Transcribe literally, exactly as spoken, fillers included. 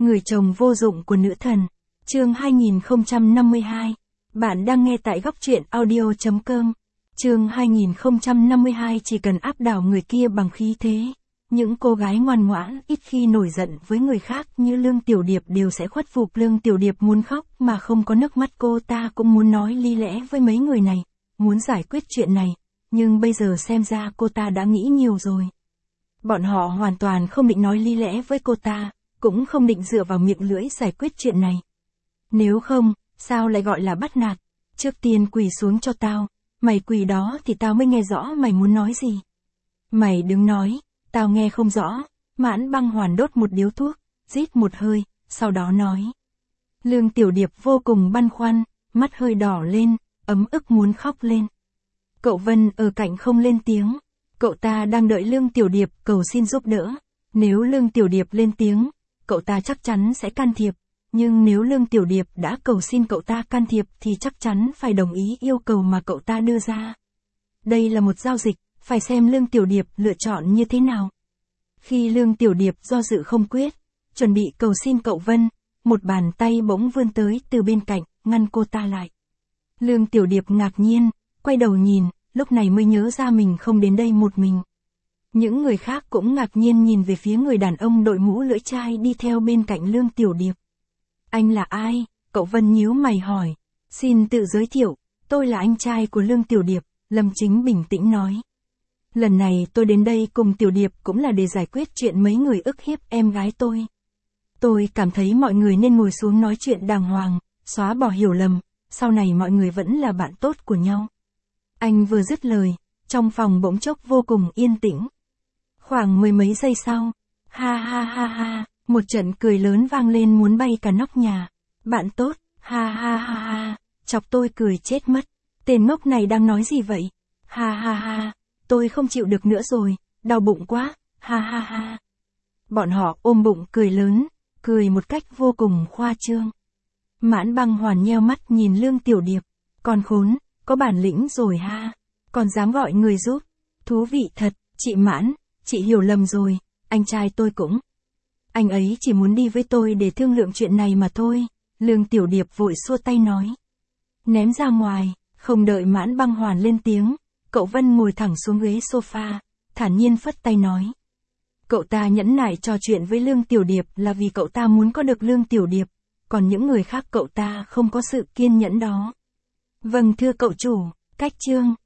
Người chồng vô dụng của nữ thần. Chương hai nghìn không trăm năm mươi hai. Bạn đang nghe tại góc truyện audio chấm com. Chương hai nghìn không trăm năm mươi hai chỉ cần áp đảo người kia bằng khí thế. Những cô gái ngoan ngoãn ít khi nổi giận với người khác như Lương Tiểu Điệp đều sẽ khuất phục. Lương Tiểu Điệp muốn khóc mà không có nước mắt, cô ta cũng muốn nói lý lẽ với mấy người này, muốn giải quyết chuyện này, nhưng bây giờ xem ra cô ta đã nghĩ nhiều rồi. Bọn họ hoàn toàn không định nói lý lẽ với cô ta, cũng không định dựa vào miệng lưỡi giải quyết chuyện này. Nếu không, sao lại gọi là bắt nạt? Trước tiên quỳ xuống cho tao, mày quỳ đó thì tao mới nghe rõ mày muốn nói gì. Mày đừng nói, tao nghe không rõ. Mãn Băng Hoàn đốt một điếu thuốc, rít một hơi, sau đó nói. Lương Tiểu Điệp vô cùng băn khoăn, mắt hơi đỏ lên, ấm ức muốn khóc lên. Cậu Vân ở cạnh không lên tiếng, cậu ta đang đợi Lương Tiểu Điệp cầu xin giúp đỡ. Nếu Lương Tiểu Điệp lên tiếng, cậu ta chắc chắn sẽ can thiệp, nhưng nếu Lương Tiểu Điệp đã cầu xin cậu ta can thiệp thì chắc chắn phải đồng ý yêu cầu mà cậu ta đưa ra. Đây là một giao dịch, phải xem Lương Tiểu Điệp lựa chọn như thế nào. Khi Lương Tiểu Điệp do dự không quyết, chuẩn bị cầu xin cậu Vân, một bàn tay bỗng vươn tới từ bên cạnh, ngăn cô ta lại. Lương Tiểu Điệp ngạc nhiên, quay đầu nhìn, lúc này mới nhớ ra mình không đến đây một mình. Những người khác cũng ngạc nhiên nhìn về phía người đàn ông đội mũ lưỡi chai đi theo bên cạnh Lương Tiểu Điệp. Anh là ai? Cậu Vân nhíu mày hỏi. Xin tự giới thiệu, tôi là anh trai của Lương Tiểu Điệp, Lâm Chính bình tĩnh nói. Lần này tôi đến đây cùng Tiểu Điệp cũng là để giải quyết chuyện mấy người ức hiếp em gái tôi. Tôi cảm thấy mọi người nên ngồi xuống nói chuyện đàng hoàng, xóa bỏ hiểu lầm, sau này mọi người vẫn là bạn tốt của nhau. Anh vừa dứt lời, trong phòng bỗng chốc vô cùng yên tĩnh. Khoảng mười mấy giây sau, ha ha ha ha, một trận cười lớn vang lên muốn bay cả nóc nhà. Bạn tốt, ha ha ha ha, chọc tôi cười chết mất. Tên ngốc này đang nói gì vậy? Ha ha ha, tôi không chịu được nữa rồi, đau bụng quá, ha ha ha. Bọn họ ôm bụng cười lớn, cười một cách vô cùng khoa trương. Mãn Băng Hoàn nheo mắt nhìn Lương Tiểu Điệp. Con khốn, có bản lĩnh rồi ha, còn dám gọi người giúp. Thú vị thật, chị Mãn, chị hiểu lầm rồi, anh trai tôi cũng. Anh ấy chỉ muốn đi với tôi để thương lượng chuyện này mà thôi. Lương Tiểu Điệp vội xua tay nói. Ném ra ngoài, không đợi Mãn Băng Hoàn lên tiếng, cậu Vân ngồi thẳng xuống ghế sofa, thản nhiên phất tay nói. Cậu ta nhẫn nại trò chuyện với Lương Tiểu Điệp là vì cậu ta muốn có được Lương Tiểu Điệp, còn những người khác cậu ta không có sự kiên nhẫn đó. Vâng thưa cậu chủ, cách chương.